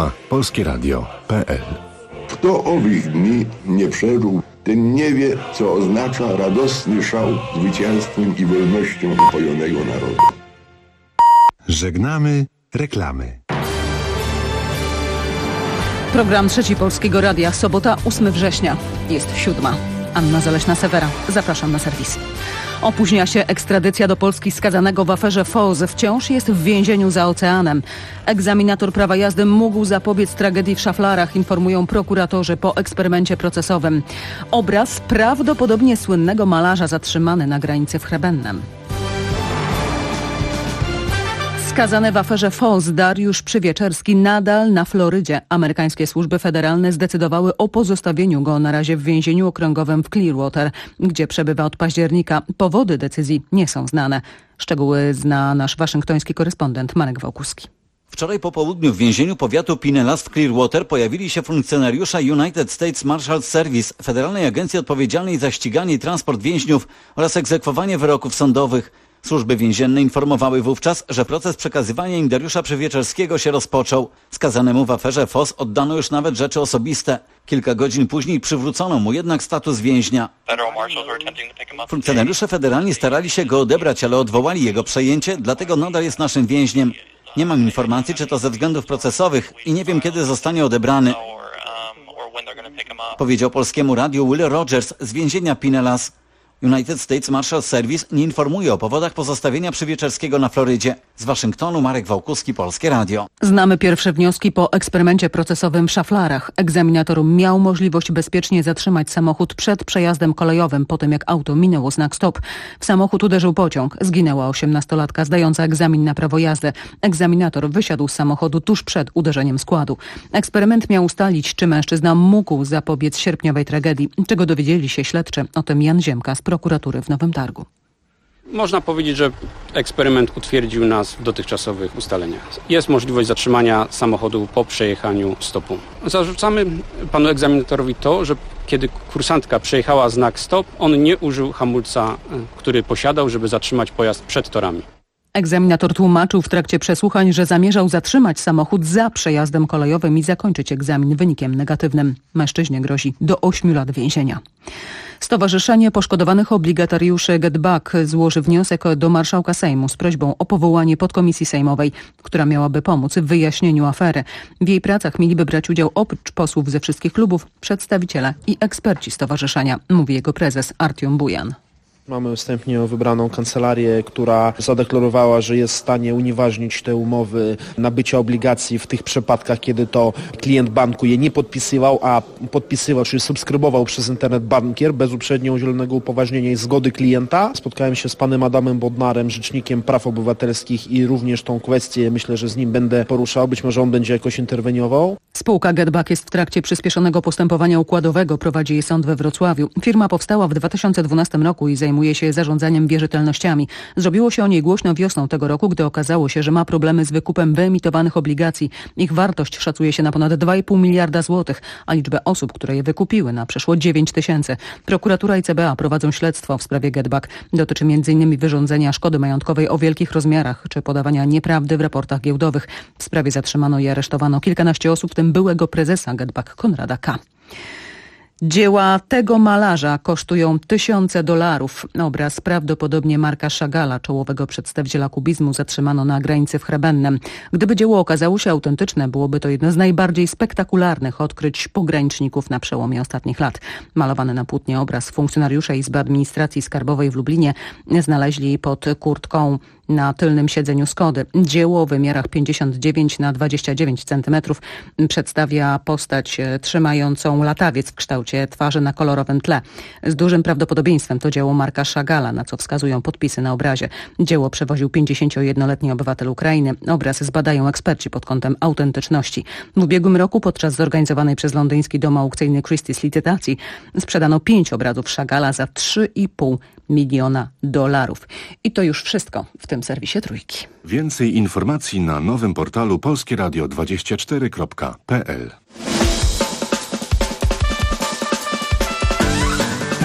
polskieradio.pl. Kto owych dni nie przeżył, ten nie wie, co oznacza radosny szał zwycięstwem i wolnością upojonego narodu. Żegnamy reklamy. Program Trzeci Polskiego Radia. Sobota, 8 września. Jest 7. Anna Zaleśna-Sewera. Zapraszam na serwis. Opóźnia się ekstradycja do Polski skazanego w aferze FOZZ. Wciąż jest w więzieniu za oceanem. Egzaminator prawa jazdy mógł zapobiec tragedii w Szaflarach, informują prokuratorzy po eksperymencie procesowym. Obraz prawdopodobnie słynnego malarza zatrzymany na granicy w Hrebennem. Skazany w aferze FOZZ Dariusz Przywieczerski nadal na Florydzie. Amerykańskie służby federalne zdecydowały o pozostawieniu go na razie w więzieniu okręgowym w Clearwater, gdzie przebywa od października. Powody decyzji nie są znane. Szczegóły zna nasz waszyngtoński korespondent Marek Wałkuski. Wczoraj po południu w więzieniu powiatu Pinellas w Clearwater pojawili się funkcjonariusze United States Marshals Service, federalnej agencji odpowiedzialnej za ściganie i transport więźniów oraz egzekwowanie wyroków sądowych. Służby więzienne informowały wówczas, że proces przekazywania im Dariusza Przywieczerskiego się rozpoczął. Skazanemu w aferze FOZZ oddano już nawet rzeczy osobiste. Kilka godzin później przywrócono mu jednak status więźnia. Funkcjonariusze federalni starali się go odebrać, ale odwołali jego przejęcie, dlatego nadal jest naszym więźniem. Nie mam informacji, czy to ze względów procesowych i nie wiem, kiedy zostanie odebrany, powiedział Polskiemu Radiu Will Rogers z więzienia Pinellas. United States Marshals Service nie informuje o powodach pozostawienia Przywieczerskiego na Florydzie. Z Waszyngtonu Marek Wałkuski, Polskie Radio. Znamy pierwsze wnioski po eksperymencie procesowym w Szaflarach. Egzaminator miał możliwość bezpiecznie zatrzymać samochód przed przejazdem kolejowym, po tym jak auto minęło znak stop. W samochód uderzył pociąg. Zginęła 18-latka zdająca egzamin na prawo jazdy. Egzaminator wysiadł z samochodu tuż przed uderzeniem składu. Eksperyment miał ustalić, czy mężczyzna mógł zapobiec sierpniowej tragedii. Czego dowiedzieli się śledczy? O tym Jan Ziemka z prokuratury w Nowym Targu. Można powiedzieć, że eksperyment utwierdził nas w dotychczasowych ustaleniach. Jest możliwość zatrzymania samochodu po przejechaniu stopu. Zarzucamy panu egzaminatorowi to, że kiedy kursantka przejechała znak stop, on nie użył hamulca, który posiadał, żeby zatrzymać pojazd przed torami. Egzaminator tłumaczył w trakcie przesłuchań, że zamierzał zatrzymać samochód za przejazdem kolejowym i zakończyć egzamin wynikiem negatywnym. Mężczyźnie grozi do 8 lat więzienia. Stowarzyszenie Poszkodowanych Obligatariuszy Get Back złoży wniosek do marszałka Sejmu z prośbą o powołanie podkomisji sejmowej, która miałaby pomóc w wyjaśnieniu afery. W jej pracach mieliby brać udział oprócz posłów ze wszystkich klubów, przedstawiciele i eksperci stowarzyszenia, mówi jego prezes Artiom Bujan. Mamy wstępnie wybraną kancelarię, która zadeklarowała, że jest w stanie unieważnić te umowy nabycia obligacji w tych przypadkach, kiedy to klient banku je nie podpisywał, a podpisywał, czyli subskrybował przez internet bankier bez uprzednio udzielonego upoważnienia i zgody klienta. Spotkałem się z panem Adamem Bodnarem, rzecznikiem praw obywatelskich i również tą kwestię, myślę, że z nim będę poruszał. Być może on będzie jakoś interweniował. Spółka Get Back jest w trakcie przyspieszonego postępowania układowego. Prowadzi jej sąd we Wrocławiu. Firma powstała w 2012 roku i zajmuje się zarządzaniem wierzytelnościami. Zrobiło się o niej głośno wiosną tego roku, gdy okazało się, że ma problemy z wykupem wyemitowanych obligacji. Ich wartość szacuje się na ponad 2,5 miliarda złotych, a liczbę osób, które je wykupiły, na przeszło 9 000. Prokuratura i CBA prowadzą śledztwo w sprawie Get Back. Dotyczy m.in. wyrządzenia szkody majątkowej o wielkich rozmiarach czy podawania nieprawdy w raportach giełdowych. W sprawie zatrzymano i aresztowano kilkanaście osób, w tym byłego prezesa Get Back Konrada K. Dzieła tego malarza kosztują $1000. Obraz prawdopodobnie Marka Chagalla, czołowego przedstawiciela kubizmu, zatrzymano na granicy w Hrebennem. Gdyby dzieło okazało się autentyczne, byłoby to jedno z najbardziej spektakularnych odkryć pograniczników na przełomie ostatnich lat. Malowany na płótnie obraz funkcjonariusze Izby Administracji Skarbowej w Lublinie znaleźli pod kurtką na tylnym siedzeniu Skody. Dzieło o wymiarach 59 na 29 cm przedstawia postać trzymającą latawiec w kształcie twarzy na kolorowym tle. Z dużym prawdopodobieństwem to dzieło Marka Chagalla, na co wskazują podpisy na obrazie. Dzieło przewoził 51-letni obywatel Ukrainy. Obraz zbadają eksperci pod kątem autentyczności. W ubiegłym roku podczas zorganizowanej przez londyński dom aukcyjny Christie's licytacji sprzedano 5 obrazów Chagalla za $3,5 miliona. I to już wszystko w tym serwisie Trójki. Więcej informacji na nowym portalu polskieradio24.pl.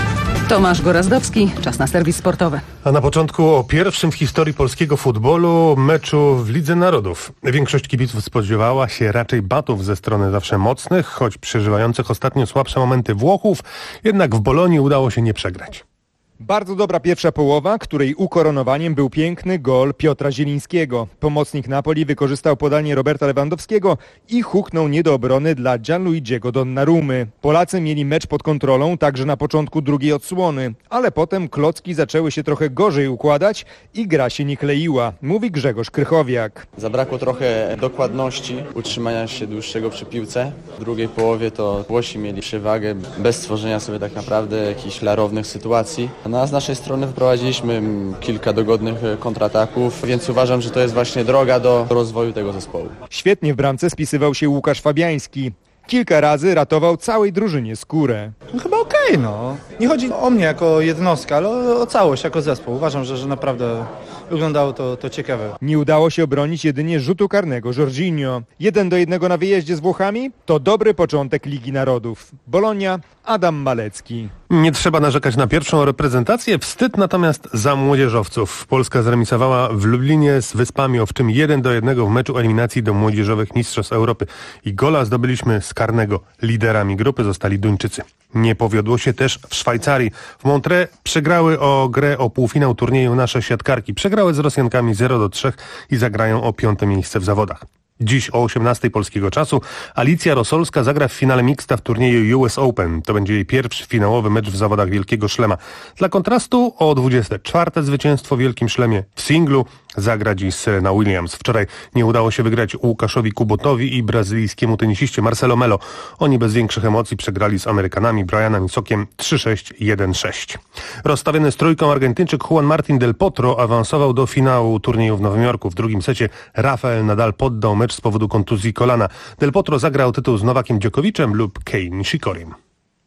Tomasz Gorazdowski, czas na serwis sportowy. A na początku o pierwszym w historii polskiego futbolu meczu w Lidze Narodów. Większość kibiców spodziewała się raczej batów ze strony zawsze mocnych, choć przeżywających ostatnio słabsze momenty Włochów, jednak w Bolonii udało się nie przegrać. Bardzo dobra pierwsza połowa, której ukoronowaniem był piękny gol Piotra Zielińskiego. Pomocnik Napoli wykorzystał podanie Roberta Lewandowskiego i huknął nie do obrony dla Gianluigiego Donnarummy. Polacy mieli mecz pod kontrolą także na początku drugiej odsłony, ale potem klocki zaczęły się trochę gorzej układać i gra się nie kleiła, mówi Grzegorz Krychowiak. Zabrakło trochę dokładności, utrzymania się dłuższego przy piłce. W drugiej połowie to Włosi mieli przewagę bez stworzenia sobie tak naprawdę jakichś klarownych sytuacji. No a z naszej strony wprowadziliśmy kilka dogodnych kontrataków, więc uważam, że to jest właśnie droga do rozwoju tego zespołu. Świetnie w bramce spisywał się Łukasz Fabiański. Kilka razy ratował całej drużynie skórę. Chyba okej, no. Nie chodzi o mnie jako jednostkę, ale o całość, jako zespół. Uważam, że naprawdę wyglądało to ciekawe. Nie udało się obronić jedynie rzutu karnego Jorginho. 1-1 na wyjeździe z Włochami to dobry początek Ligi Narodów. Bolonia, Adam Malecki. Nie trzeba narzekać na pierwszą reprezentację, wstyd natomiast za młodzieżowców. Polska zremisowała w Lublinie z Wyspami Owczymi 1-1 w meczu eliminacji do Młodzieżowych Mistrzostw Europy. I gola zdobyliśmy z karnego. Liderami grupy zostali Duńczycy. Nie powiodło się też w Szwajcarii. W Montreux przegrały grę o półfinał turnieju nasze siatkarki. Przegrały z Rosjankami 0-3 i zagrają o 5. miejsce w zawodach. Dziś o 18 polskiego czasu Alicja Rosolska zagra w finale mixta w turnieju US Open. To będzie jej pierwszy finałowy mecz w zawodach Wielkiego Szlema. Dla kontrastu o 24. zwycięstwo w Wielkim Szlemie w singlu zagra dziś Serena Williams. Wczoraj nie udało się wygrać Łukaszowi Kubotowi i brazylijskiemu tenisiście Marcelo Melo. Oni bez większych emocji przegrali z Amerykanami Brianem Sokiem 3-6, 1-6. Rozstawiony z trójką Argentyńczyk Juan Martín del Potro awansował do finału turnieju w Nowym Jorku. W drugim secie Rafael Nadal poddał mecz z powodu kontuzji kolana. Del Potro zagrał tytuł z Nowakiem Djokoviczem lub Kei Nishikorim.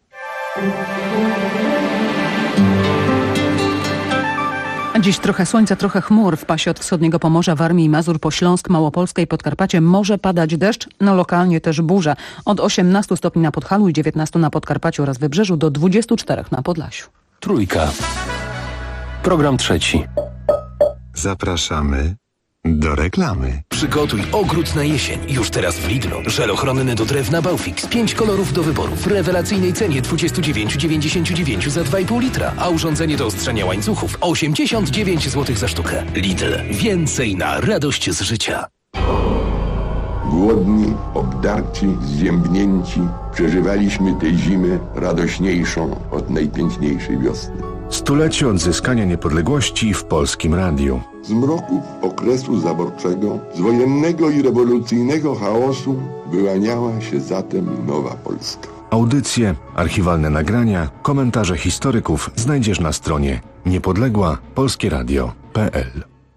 Dziś trochę słońca, trochę chmur. W pasie od wschodniego Pomorza, Warmii i Mazur po Śląsk, Małopolskę i Podkarpacie może padać deszcz, lokalnie też burza. Od 18 stopni na Podhalu i 19 na Podkarpaciu oraz Wybrzeżu do 24 na Podlasiu. Trójka. Program trzeci. Zapraszamy do reklamy. Przygotuj ogród na jesień. Już teraz w Lidlu. Żel ochronny do drewna Baufix. 5 kolorów do wyboru. W rewelacyjnej cenie 29,99 za 2,5 litra. A urządzenie do ostrzenia łańcuchów 89 zł za sztukę. Lidl. Więcej na radość z życia. Głodni, obdarci, zziębnięci, przeżywaliśmy tę zimę radośniejszą od najpiękniejszej wiosny. Stulecie odzyskania niepodległości w Polskim Radiu. Z mroku okresu zaborczego, z wojennego i rewolucyjnego chaosu wyłaniała się zatem nowa Polska. Audycje, archiwalne nagrania, komentarze historyków znajdziesz na stronie niepodległa-polskieradio.pl.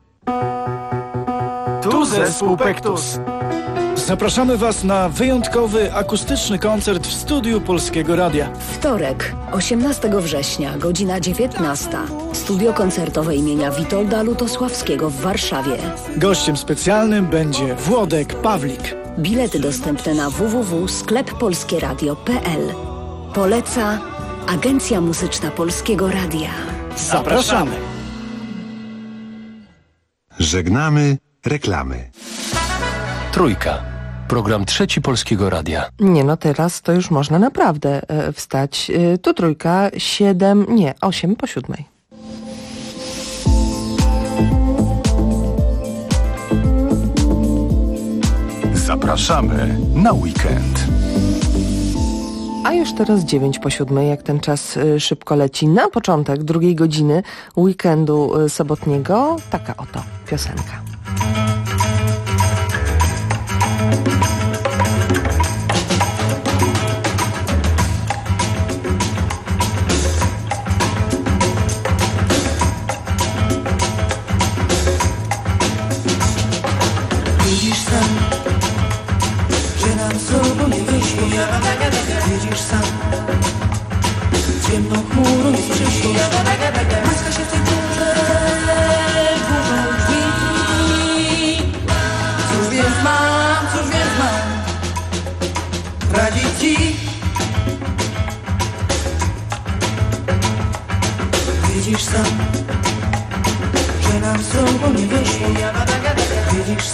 Tu zespół Pektus. Zapraszamy Was na wyjątkowy akustyczny koncert w studiu Polskiego Radia. Wtorek, 18 września, godzina 19. Studio koncertowe imienia Witolda Lutosławskiego w Warszawie. Gościem specjalnym będzie Włodek Pawlik. Bilety dostępne na www.skleppolskieradio.pl. Poleca Agencja Muzyczna Polskiego Radia. Zapraszamy. Żegnamy reklamy. Trójka. Program trzeci Polskiego Radia. Nie no, teraz to już można naprawdę wstać. Tu trójka, 8 po 7. Zapraszamy na weekend. A już teraz 9 po 7, jak ten czas szybko leci. Na początek drugiej godziny weekendu sobotniego taka oto piosenka. Widzisz sam, że nam z sobą nie wyszło. Widzisz sam, ciemną chmurą jest przyszło. Maska się w tej górze burzą drzwi. Cóż więc mam radzić ci?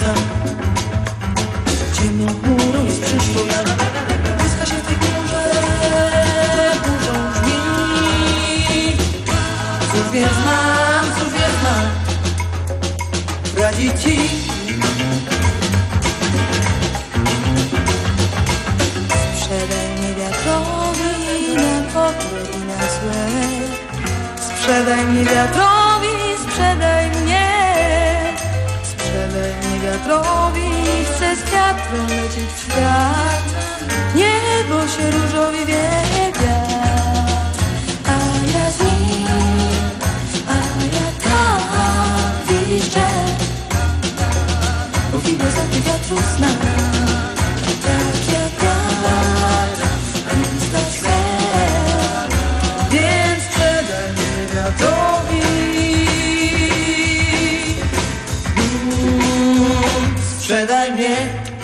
tam. Ciemną chmurą jest przyszłość. Błyska się w tej górze, burzą brzmi. Cóż więc mam radzić ci? Sprzedaj mnie wiatrowi na dobre i na złe. Sprzedaj mnie wiatrowi, sprzedaj mnie. Sprzedaj mnie wiatrowi, chcę z wiatrem lecieć w świat. Niebo się różowi wieje wiatr, a ja z nim, a ja tam wiszczę. Bo filozofii wiatru zna, tak jak wiatr, więc stać chcę. Więc sprzedaj mnie wiatrowi. Sprzedaj mnie.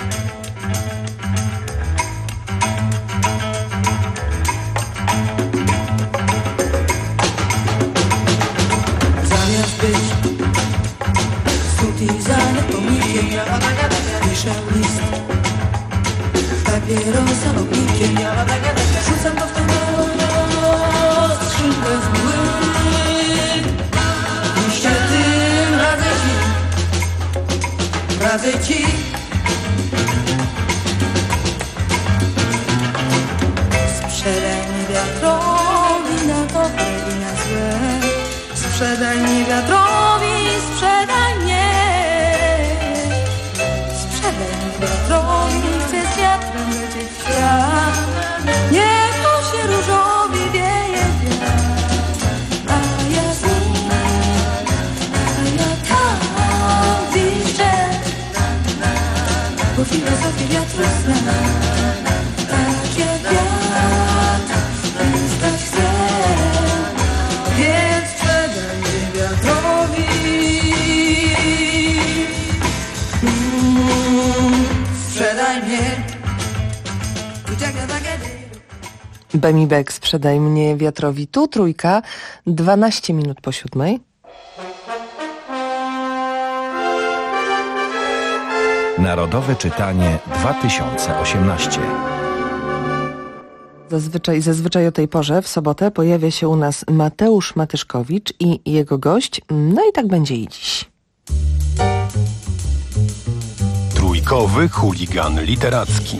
Zamiast być stutizany pomnikiem, piszę list papierosa ognikiem. Rzucam go w tę skrzynkę w mgły. Liście tym radzę ci. Sprzedaj mnie wiatrowi na dobre i na złe. Sprzedaj mnie wiatrowi, sprzedaj mnie. Sprzedaj mnie wiatrowi, chcę z wiatrem lecieć w świat. Niebo się różowi wieje wiatr, a ja z nim, a ja tam wiszczę. Bo filozofię wiatru zna, tak jak wiatr, więc stać chcę. Więc sprzedaj mnie wiatrowi. Sprzedaj mnie. Bemi Beck, sprzedaj mnie wiatrowi. Tu trójka, 12 minut po 7. Narodowe czytanie 2018. Zazwyczaj o tej porze w sobotę pojawia się u nas Mateusz Matyszkowicz i jego gość. No i tak będzie i dziś. Trójkowy chuligan literacki.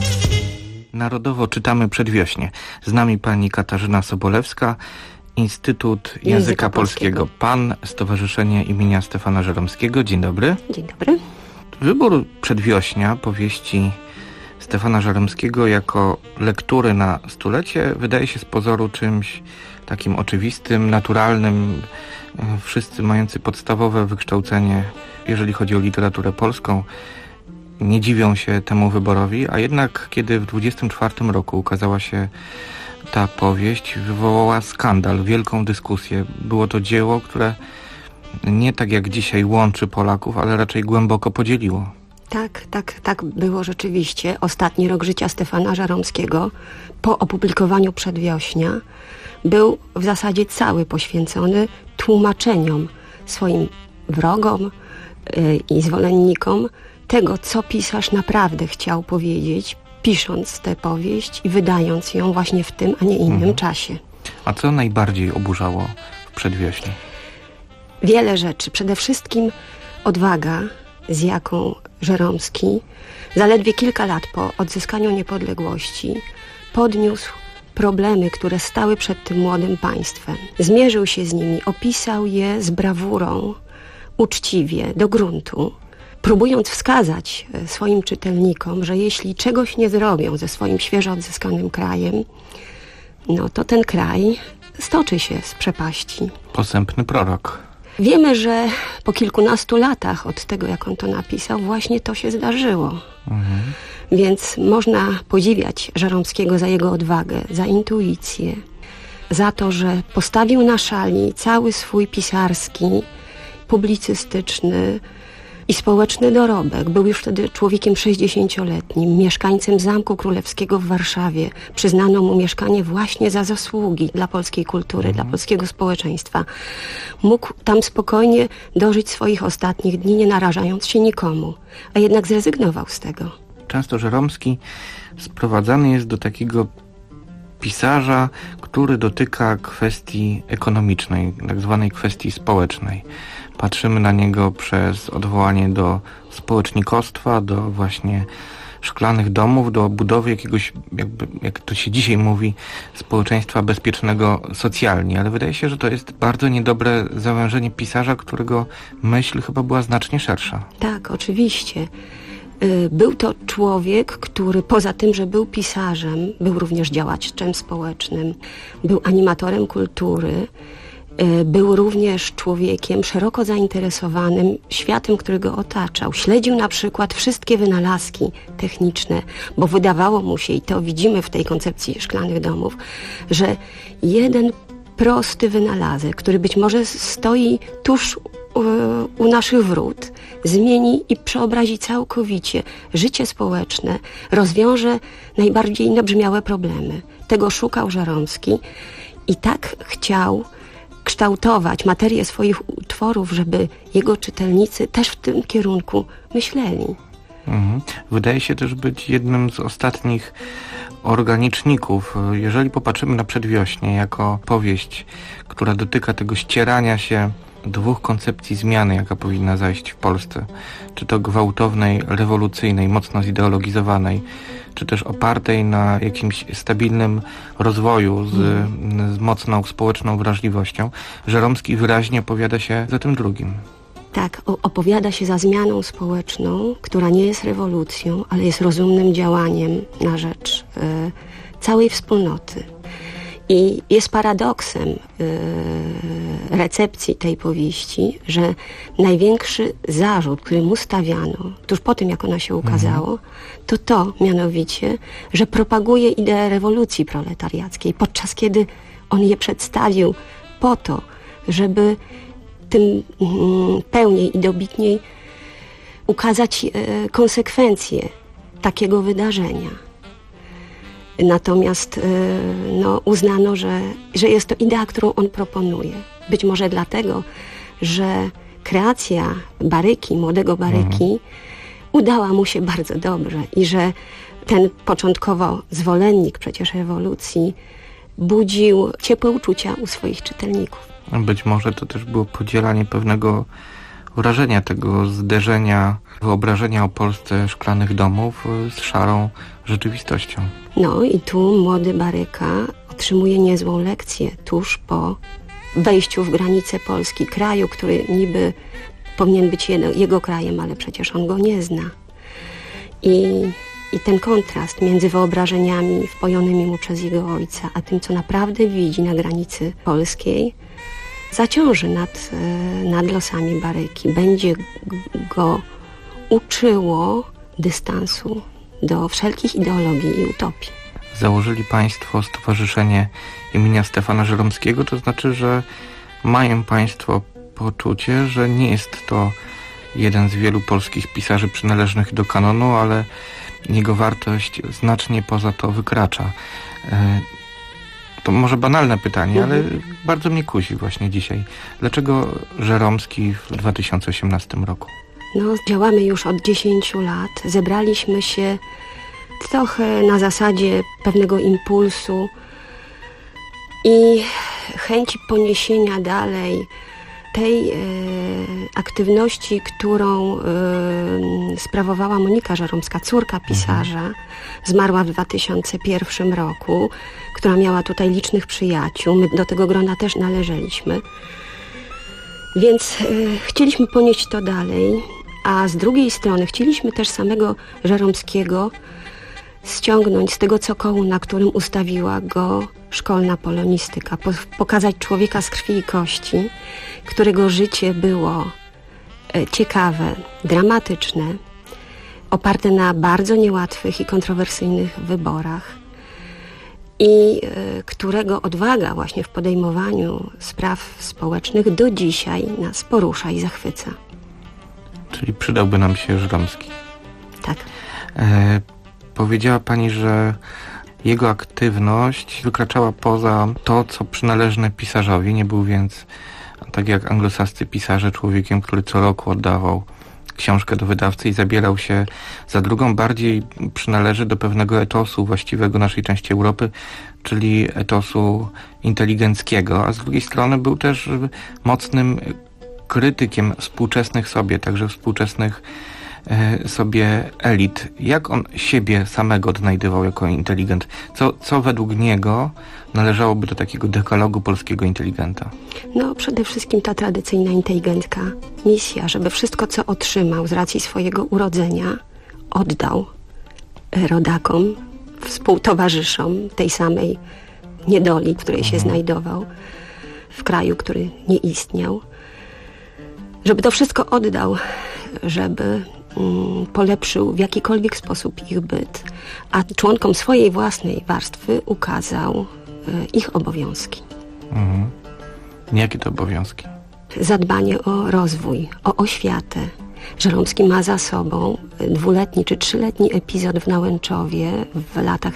Narodowo czytamy Przedwiośnie. Z nami pani Katarzyna Sobolewska, Instytut Języka Polskiego PAN, Stowarzyszenie imienia Stefana Żeromskiego. Dzień dobry. Dzień dobry. Wybór Przedwiośnia, powieści Stefana Żeromskiego jako lektury na stulecie wydaje się z pozoru czymś takim oczywistym, naturalnym. Wszyscy mający podstawowe wykształcenie, jeżeli chodzi o literaturę polską, nie dziwią się temu wyborowi, a jednak kiedy w 1924 roku ukazała się ta powieść, wywołała skandal, wielką dyskusję. Było to dzieło, które nie tak jak dzisiaj łączy Polaków, ale raczej głęboko podzieliło. Tak było rzeczywiście. Ostatni rok życia Stefana Żeromskiego po opublikowaniu Przedwiośnia był w zasadzie cały poświęcony tłumaczeniom swoim wrogom i zwolennikom tego, co pisarz naprawdę chciał powiedzieć, pisząc tę powieść i wydając ją właśnie w tym, a nie innym czasie. A co najbardziej oburzało w Przedwiośniu? Wiele rzeczy. Przede wszystkim odwaga, z jaką Żeromski zaledwie kilka lat po odzyskaniu niepodległości podniósł problemy, które stały przed tym młodym państwem. Zmierzył się z nimi, opisał je z brawurą, uczciwie, do gruntu, próbując wskazać swoim czytelnikom, że jeśli czegoś nie zrobią ze swoim świeżo odzyskanym krajem, no to ten kraj stoczy się z przepaści. Posępny prorok. Wiemy, że po kilkunastu latach od tego, jak on to napisał, właśnie to się zdarzyło. Więc można podziwiać Żeromskiego za jego odwagę, za intuicję, za to, że postawił na szali cały swój pisarski, publicystyczny i społeczny dorobek. Był już wtedy człowiekiem 60-letnim, mieszkańcem Zamku Królewskiego w Warszawie. Przyznano mu mieszkanie właśnie za zasługi dla polskiej kultury, dla polskiego społeczeństwa. Mógł tam spokojnie dożyć swoich ostatnich dni, nie narażając się nikomu, a jednak zrezygnował z tego. Często Żeromski sprowadzany jest do takiego pisarza, który dotyka kwestii ekonomicznej, tak zwanej kwestii społecznej. Patrzymy na niego przez odwołanie do społecznikostwa, do właśnie szklanych domów, do budowy jakiegoś, jakby, jak to się dzisiaj mówi, społeczeństwa bezpiecznego socjalnie. Ale wydaje się, że to jest bardzo niedobre zawężenie pisarza, którego myśl chyba była znacznie szersza. Tak, oczywiście. Był to człowiek, który poza tym, że był pisarzem, był również działaczem społecznym, był animatorem kultury, był również człowiekiem szeroko zainteresowanym światem, który go otaczał. Śledził na przykład wszystkie wynalazki techniczne, bo wydawało mu się, i to widzimy w tej koncepcji szklanych domów, że jeden prosty wynalazek, który być może stoi tuż u naszych wrót, zmieni i przeobrazi całkowicie życie społeczne, rozwiąże najbardziej nabrzmiałe problemy. Tego szukał Żeromski i tak chciał kształtować materię swoich utworów, żeby jego czytelnicy też w tym kierunku myśleli. Wydaje się też być jednym z ostatnich organiczników. Jeżeli popatrzymy na Przedwiośnie jako powieść, która dotyka tego ścierania się dwóch koncepcji zmiany, jaka powinna zajść w Polsce, czy to gwałtownej, rewolucyjnej, mocno zideologizowanej, czy też opartej na jakimś stabilnym rozwoju z mocną społeczną wrażliwością, Żeromski wyraźnie opowiada się za tym drugim. Tak, opowiada się za zmianą społeczną, która nie jest rewolucją, ale jest rozumnym działaniem na rzecz całej wspólnoty. I jest paradoksem recepcji tej powieści, że największy zarzut, który mu stawiano tuż po tym, jak ona się ukazało, to mianowicie, że propaguje ideę rewolucji proletariackiej, podczas kiedy on je przedstawił po to, żeby tym pełniej i dobitniej ukazać konsekwencje takiego wydarzenia. Natomiast uznano, że jest to idea, którą on proponuje. Być może dlatego, że kreacja Baryki, młodego Baryki, udała mu się bardzo dobrze i że ten początkowo zwolennik przecież rewolucji budził ciepłe uczucia u swoich czytelników. Być może to też było podzielanie pewnego wrażenia, tego zderzenia, wyobrażenia o Polsce szklanych domów z szarą rzeczywistością. No i tu młody Baryka otrzymuje niezłą lekcję tuż po wejściu w granice Polski, kraju, który niby powinien być jego krajem, ale przecież on go nie zna. I ten kontrast między wyobrażeniami wpojonymi mu przez jego ojca, a tym, co naprawdę widzi na granicy polskiej, zaciąży nad losami Baryki. Będzie go uczyło dystansu do wszelkich ideologii i utopii. Założyli Państwo Stowarzyszenie imienia Stefana Żeromskiego, to znaczy, że mają Państwo poczucie, że nie jest to jeden z wielu polskich pisarzy przynależnych do kanonu, ale jego wartość znacznie poza to wykracza. To może banalne pytanie, ale bardzo mnie kusi właśnie dzisiaj. Dlaczego Żeromski w 2018 roku? Działamy już od 10 lat. Zebraliśmy się trochę na zasadzie pewnego impulsu i chęci poniesienia dalej tej aktywności, którą sprawowała Monika Żeromska, córka pisarza, zmarła w 2001 roku, która miała tutaj licznych przyjaciół. My do tego grona też należeliśmy. Więc chcieliśmy ponieść to dalej, a z drugiej strony chcieliśmy też samego Żeromskiego ściągnąć z tego cokołu, na którym ustawiła go szkolna polonistyka, pokazać człowieka z krwi i kości, którego życie było ciekawe, dramatyczne, oparte na bardzo niełatwych i kontrowersyjnych wyborach i którego odwaga właśnie w podejmowaniu spraw społecznych do dzisiaj nas porusza i zachwyca. Czyli przydałby nam się Żeromski. Tak. Powiedziała pani, że jego aktywność wykraczała poza to, co przynależne pisarzowi. Nie był więc, tak jak anglosascy pisarze, człowiekiem, który co roku oddawał książkę do wydawcy i zabierał się za drugą. Bardziej przynależy do pewnego etosu właściwego naszej części Europy, czyli etosu inteligenckiego, a z drugiej strony był też mocnym krytykiem współczesnych sobie, także współczesnych sobie elit. Jak on siebie samego odnajdywał jako inteligent? Co według niego należałoby do takiego dekalogu polskiego inteligenta? No, przede wszystkim ta tradycyjna inteligencka misja, żeby wszystko, co otrzymał z racji swojego urodzenia, oddał rodakom, współtowarzyszom tej samej niedoli, w której się znajdował, w kraju, który nie istniał. Żeby to wszystko oddał, żeby polepszył w jakikolwiek sposób ich byt, a członkom swojej własnej warstwy ukazał ich obowiązki. Jakie to obowiązki? Zadbanie o rozwój, o oświatę. Żeromski ma za sobą 2-letni czy 3-letni epizod w Nałęczowie w latach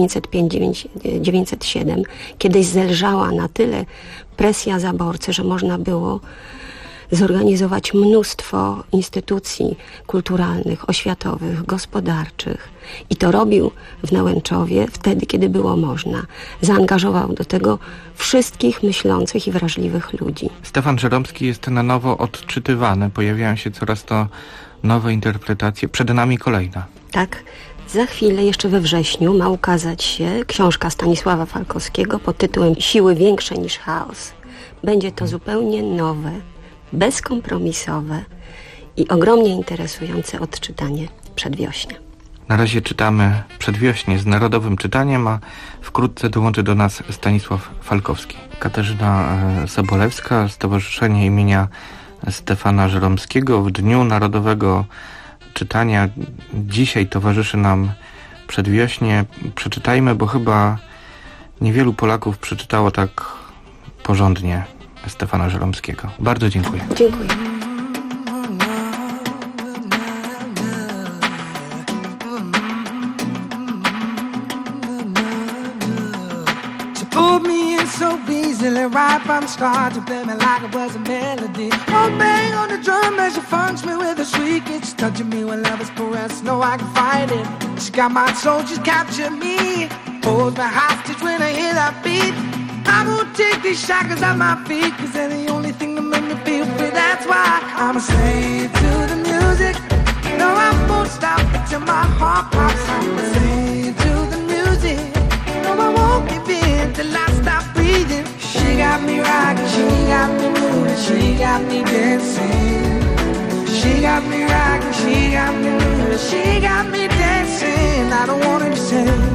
1905-1907, kiedy zelżała na tyle presja zaborcy, że można było zorganizować mnóstwo instytucji kulturalnych, oświatowych, gospodarczych. I to robił w Nałęczowie wtedy, kiedy było można. Zaangażował do tego wszystkich myślących i wrażliwych ludzi. Stefan Żeromski jest na nowo odczytywany. Pojawiają się coraz to nowe interpretacje. Przed nami kolejna. Tak. Za chwilę, jeszcze we wrześniu, ma ukazać się książka Stanisława Falkowskiego pod tytułem Siły większe niż chaos. Będzie to zupełnie nowe, bezkompromisowe i ogromnie interesujące odczytanie przedwiośnia. Na razie czytamy Przedwiośnie z Narodowym Czytaniem, a wkrótce dołączy do nas Stanisław Falkowski. Katarzyna Sobolewska, Stowarzyszenie imienia Stefana Żeromskiego. W Dniu Narodowego Czytania dzisiaj towarzyszy nam Przedwiośnie. Przeczytajmy, bo chyba niewielu Polaków przeczytało tak porządnie Stefana Żeromskiego. Bardzo dziękuję. Dziękuję. Pulled me in so easily right from the start to play me like it was a melody. Oh, bang on the drum as she funks me with a shriek. It's touching me when love is caressed. No, I can fight it. She got my soul, she's captured me. Holds me hostage when I hear that beat. I won't take these shackles off my feet, 'cause they're the only thing that make me feel free. That's why I'm a slave to the music. No, I won't stop until my heart pops. I'm a slave to the music. No, I won't give in till I stop breathing. She got me rocking, she got me moving, she got me dancing. She got me rocking, she got me moving, she got me dancing. I don't wanna be saved.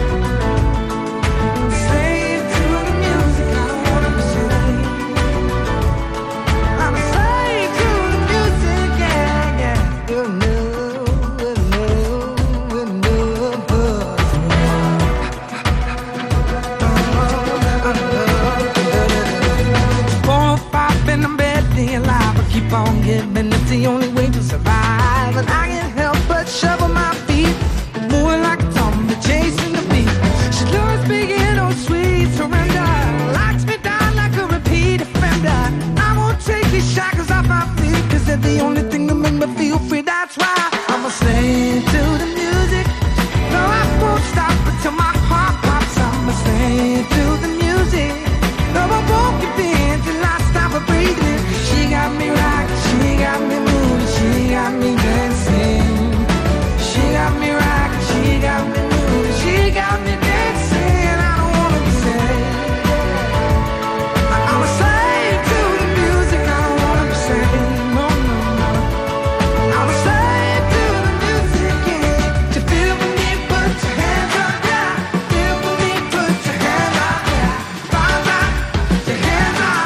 Keep on giving, it's the only way to survive. And I can't help but shovel my feet, moving like a zombie chasing the beat. She loves big and oh sweet surrender, locks me down like a repeat offender. I won't take these shackles off my feet, 'cause they're the only thing that make me feel free. That's why I'm a slave to the music. No, I won't stop until my heart pops. I'm a slave to the music. No, I won't give in till I stop breathing. She got me rocking, she got me moving, she got me dancing. She got me rocking, she got me moving, she got me dancing. I don't wanna be saved. I'm a slave to the music. I don't wanna be saved. No, no, no. I'm a slave to the music. Yeah. To feel for me, put your hands up, yeah. Feel for me, put your hands up, yeah. Bye, bye, put your hands up.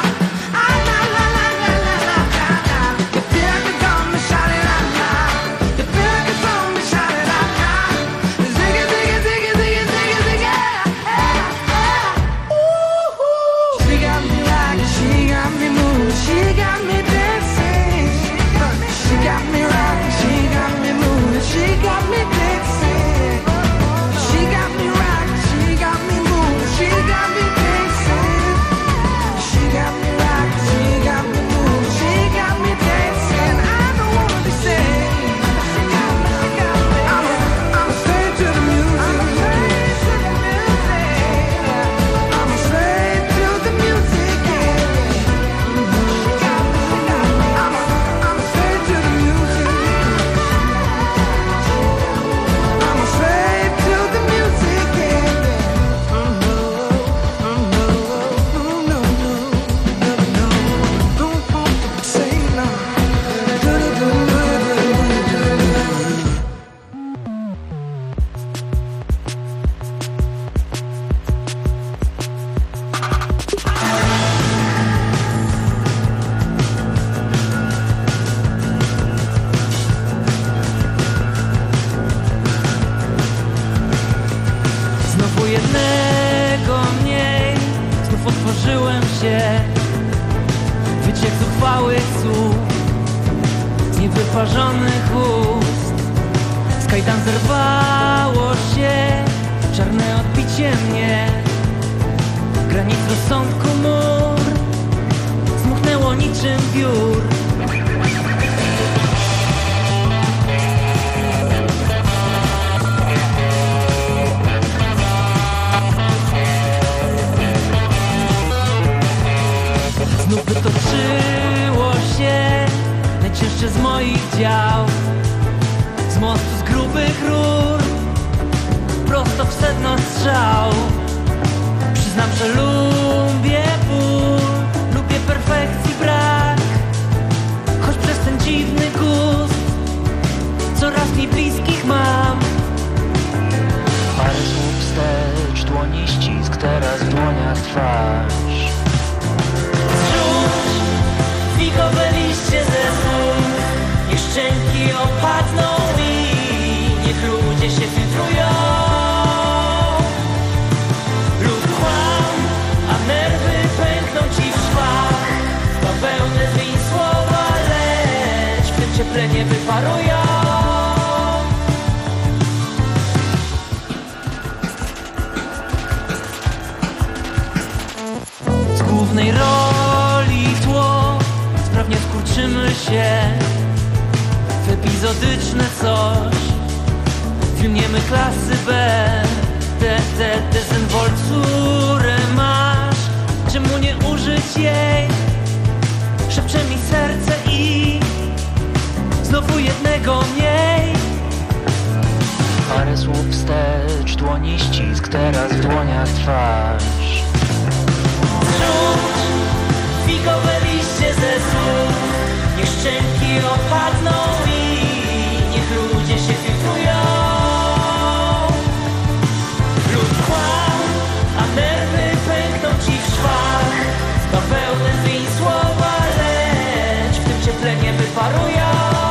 Ziggy, ziggy, ziggy, ziggy, ziggy, ziggy. jednego mniej. Znów otworzyłem się, wyciek zuchwałych słów, z niewyparzonych ust. Z kajdan zerwało się czarne odbicie mnie. Granic rozsądku mur zmuchnęło niczym piór. Znów wytoczyło się najcięższe z moich dział, z mostu z grubych rur, prosto w sedno strzał. Przyznam, że lubię ból, lubię perfekcji brak, choć przez ten dziwny gust coraz mniej bliskich mam. Parę słów wstecz, dłoni ścisk, teraz w dłoniach twarz. Zrzuć figowe liście ze słów, niech szczęki opadną i niech ludzie się filtrują. Lub kłam, a nerwy pękną ci w szwach. Bawełnę zmień słowa, lecz w tym cieple nie wyparują. Z głównej roli w tło sprawnie skurczymy się w epizodyczne coś. Filmiemy klasy B, dezynwolturę masz. Czemu nie użyć jej? Szepcze mi serce i znowu jednego mniej. Parę słów wstecz, dłoni ścisk, teraz w dłoniach twarz. Zrzuć figowe liście ze słów, niech szczęki opadną i niech ludzie się filtrują. Lub kłam, a nerwy pękną ci w szwach. Z bawełny zmień słowa, lecz w tym cieple nie wyparują.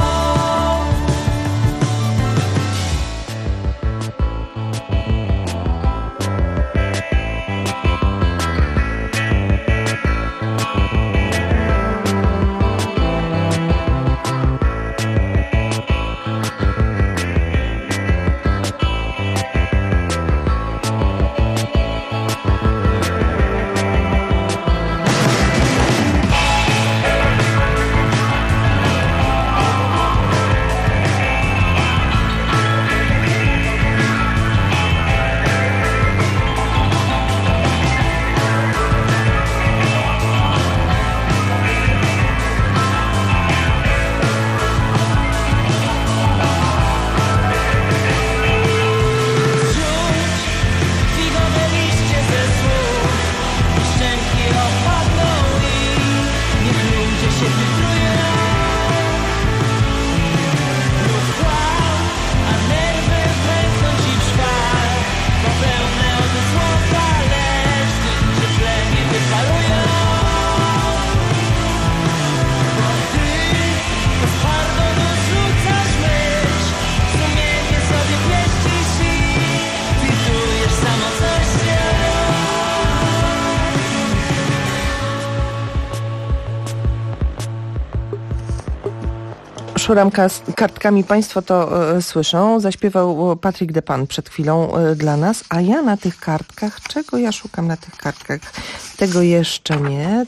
Szuram kartkami, Państwo to słyszą. Zaśpiewał Patrick Depan przed chwilą dla nas, a ja na tych kartkach, czego ja szukam na tych kartkach? Tego jeszcze nie.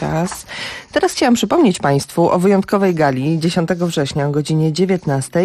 Teraz chciałam przypomnieć Państwu o wyjątkowej gali 10 września o godzinie 19.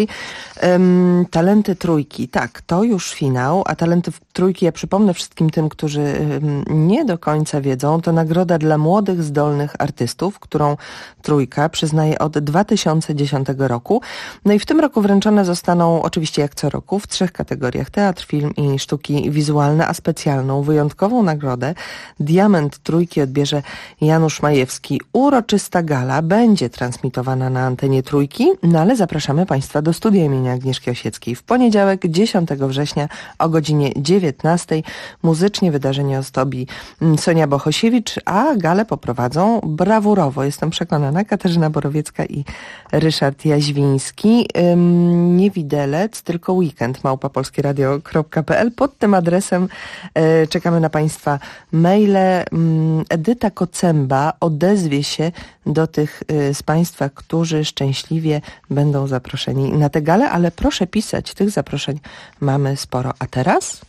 Talenty Trójki. Tak, to już finał, a Talenty Trójki, ja przypomnę wszystkim tym, którzy nie do końca wiedzą, to nagroda dla młodych, zdolnych artystów, którą Trójka przyznaje od 2010 roku. No i w tym roku wręczone zostaną, oczywiście jak co roku, w 3 kategoriach: teatr, film i sztuki wizualne, a specjalną, wyjątkową nagrodę Diament Trójki odbierze Janusz Majewski. Uroczysta gala będzie transmitowana na antenie Trójki, no ale zapraszamy Państwa do studia imienia Agnieszki Osieckiej w poniedziałek 10 września o godzinie 19. Muzycznie wydarzenie ozdobi Sonia Bohosiewicz, a galę poprowadzą brawurowo, jestem przekonana, Katarzyna Borowiecka i Ryszard Jaźwiński. Nie widelec, tylko weekend, @polskieradio.pl. Pod tym adresem czekamy na Państwa maile. Edyta Kocemba odezwie się do tych z Państwa, którzy szczęśliwie będą zaproszeni na tę galę, ale proszę pisać, tych zaproszeń mamy sporo. A teraz?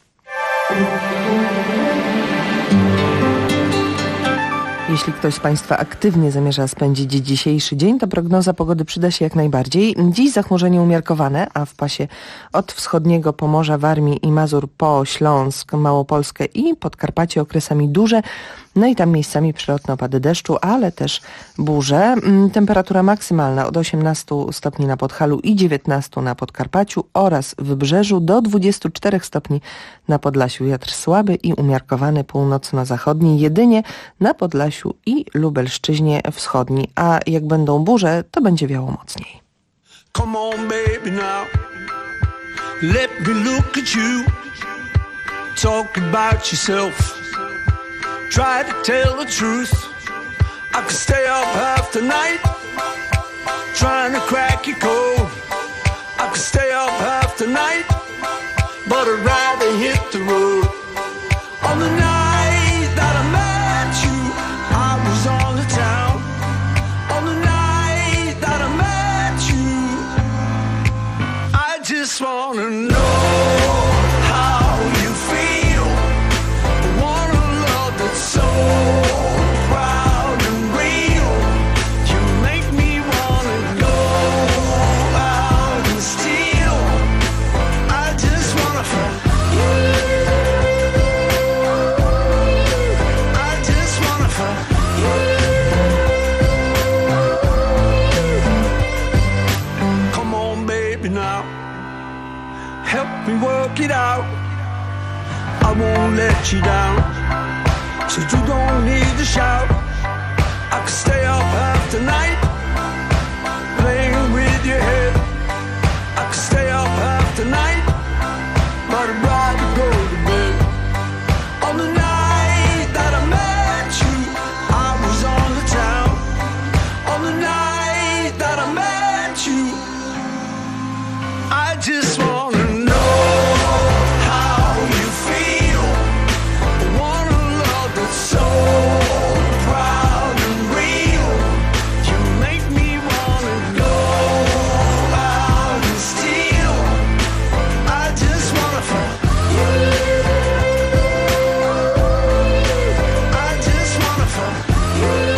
Jeśli ktoś z Państwa aktywnie zamierza spędzić dzisiejszy dzień, to prognoza pogody przyda się jak najbardziej. Dziś zachmurzenie umiarkowane, a w pasie od wschodniego Pomorza, Warmii i Mazur po Śląsk, Małopolskę i Podkarpacie okresami duże. No i tam miejscami przelotne opady deszczu, ale też burze. Temperatura maksymalna od 18 stopni na Podhalu i 19 na Podkarpaciu oraz Wybrzeżu do 24 stopni na Podlasiu. Wiatr słaby i umiarkowany północno-zachodni, jedynie na Podlasiu i Lubelszczyźnie wschodniej. A jak będą burze, to będzie wiało mocniej. Come on baby now, let me look at you, talk about yourself. Try to tell the truth. I could stay up half the night trying to crack your code. I could stay up half the night, but I'd rather hit the road. On the night that I met you, I was on the town. On the night that I met you, I just wanna know how you feel. So proud and real, you make me wanna go out and steal. I just wanna fuck you. I just wanna fuck you. Come on baby now, help me work it out. I won't let you down, so you don't need to shout. I could stay up half the night playing with your head. I could stay up half the night, but I'd rather go to bed. On the night that I met you, I was on the town. On the night that I met you, I just wanna know how you feel. So proud and real, you make me wanna go out and steal. I just wanna fuck you. I just wanna fuck you.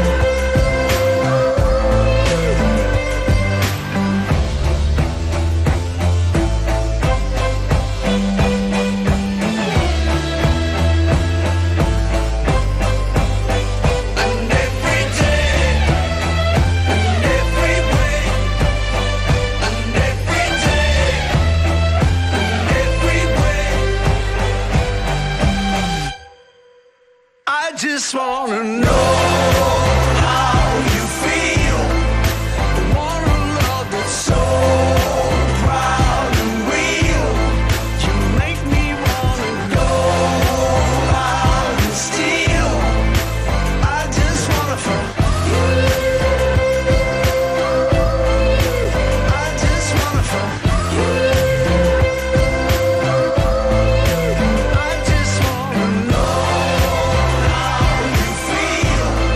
I just wanna know how you feel. I want a love that's so proud and real. You make me wanna go out and steal. I just wanna fuck you. I just wanna fuck you. I just wanna know how you feel.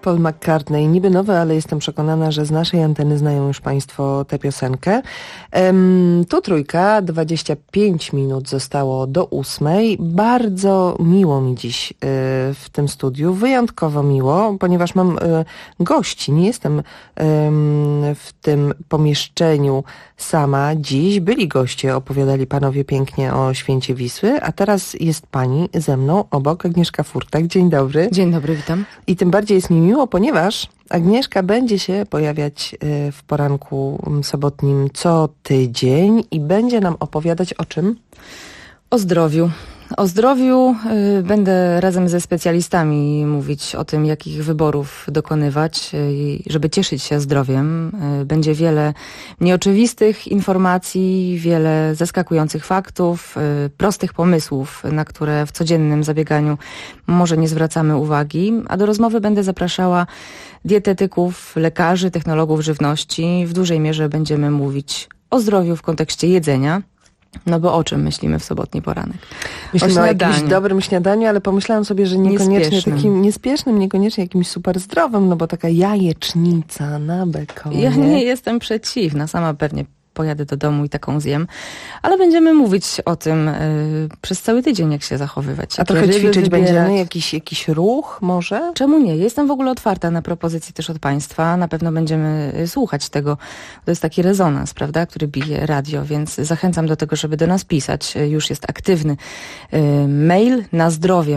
Paul McCartney, niby nowy, ale jestem przekonana, że z naszej anteny znają już Państwo tę piosenkę. Tu trójka, 25 minut zostało do 8. Bardzo miło mi dziś w tym studiu, wyjątkowo miło, ponieważ mam gości. Nie jestem w tym pomieszczeniu sama dziś. Byli goście, opowiadali panowie pięknie o Święcie Wisły, a teraz jest pani ze mną obok, Agnieszka Furtak. Dzień dobry. Dzień dobry, witam. I tym bardziej jest mi miło, ponieważ Agnieszka będzie się pojawiać w poranku sobotnim co tydzień i będzie nam opowiadać o czym? O zdrowiu. O zdrowiu będę razem ze specjalistami mówić o tym, jakich wyborów dokonywać, żeby cieszyć się zdrowiem. Będzie wiele nieoczywistych informacji, wiele zaskakujących faktów, prostych pomysłów, na które w codziennym zabieganiu może nie zwracamy uwagi. A do rozmowy będę zapraszała dietetyków, lekarzy, technologów żywności. W dużej mierze będziemy mówić o zdrowiu w kontekście jedzenia. No bo o czym myślimy w sobotni poranek? Myślimy o jakimś dobrym śniadaniu, ale pomyślałam sobie, że niekoniecznie takim niespiesznym, niekoniecznie jakimś super zdrowym, no bo taka jajecznica na bekonie. Ja nie jestem przeciwna, sama pewnie pojadę do domu i taką zjem, ale będziemy mówić o tym przez cały tydzień, jak się zachowywać. A trochę ćwiczyć będziemy? Jakiś ruch może? Czemu nie? Jestem w ogóle otwarta na propozycje też od Państwa. Na pewno będziemy słuchać tego. To jest taki rezonans, prawda, który bije radio, więc zachęcam do tego, żeby do nas pisać. Już jest aktywny mail na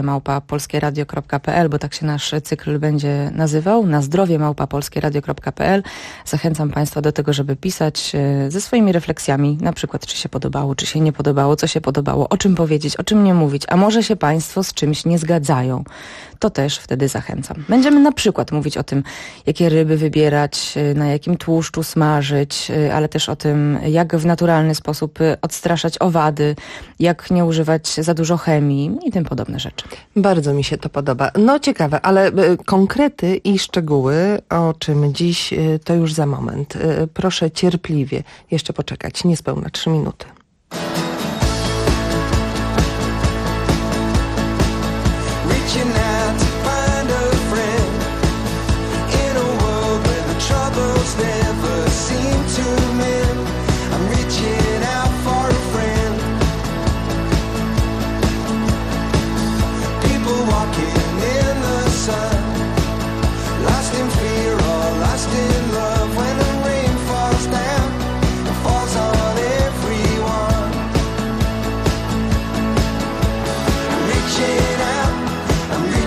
zdrowie@polskieradio.pl, bo tak się nasz cykl będzie nazywał. Na zdrowie@polskieradio.pl. Zachęcam Państwa do tego, żeby pisać ze swoimi refleksjami, na przykład czy się podobało, czy się nie podobało, co się podobało, o czym powiedzieć, o czym nie mówić, a może się Państwo z czymś nie zgadzają. To też wtedy zachęcam. Będziemy na przykład mówić o tym, jakie ryby wybierać, na jakim tłuszczu smażyć, ale też o tym, jak w naturalny sposób odstraszać owady, jak nie używać za dużo chemii i tym podobne rzeczy. Bardzo mi się to podoba. No ciekawe, ale konkrety i szczegóły, o czym dziś, to już za moment. Proszę cierpliwie jeszcze poczekać, niespełna 3 minuty. I'm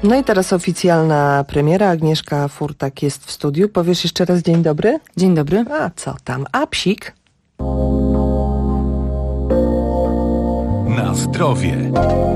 No i teraz oficjalna premiera. Agnieszka Furtak jest w studiu. Powiesz jeszcze raz dzień dobry? Dzień dobry. A co tam? A psik? Na zdrowie.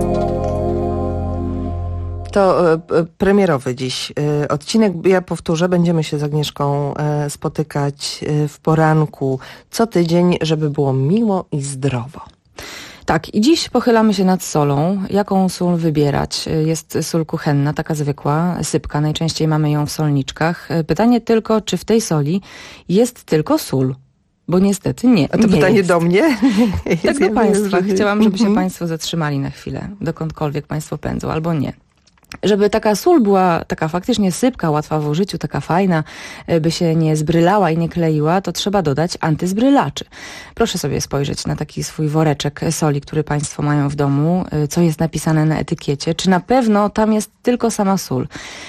To premierowy dziś odcinek. Ja powtórzę, będziemy się z Agnieszką spotykać w poranku co tydzień, żeby było miło i zdrowo. Tak, i dziś pochylamy się nad solą. Jaką sól wybierać? Jest sól kuchenna, taka zwykła, sypka. Najczęściej mamy ją w solniczkach. Pytanie tylko, czy w tej soli jest tylko sól? Bo niestety nie. A to pytanie jest do mnie? Tak do Państwa. Chciałam, żeby się Państwo zatrzymali na chwilę, dokądkolwiek Państwo pędzą, albo nie. Żeby taka sól była taka faktycznie sypka, łatwa w użyciu, taka fajna, by się nie zbrylała i nie kleiła, to trzeba dodać antyzbrylaczy. Proszę sobie spojrzeć na taki swój woreczek soli, który Państwo mają w domu, co jest napisane na etykiecie, czy na pewno tam jest tylko sama sól.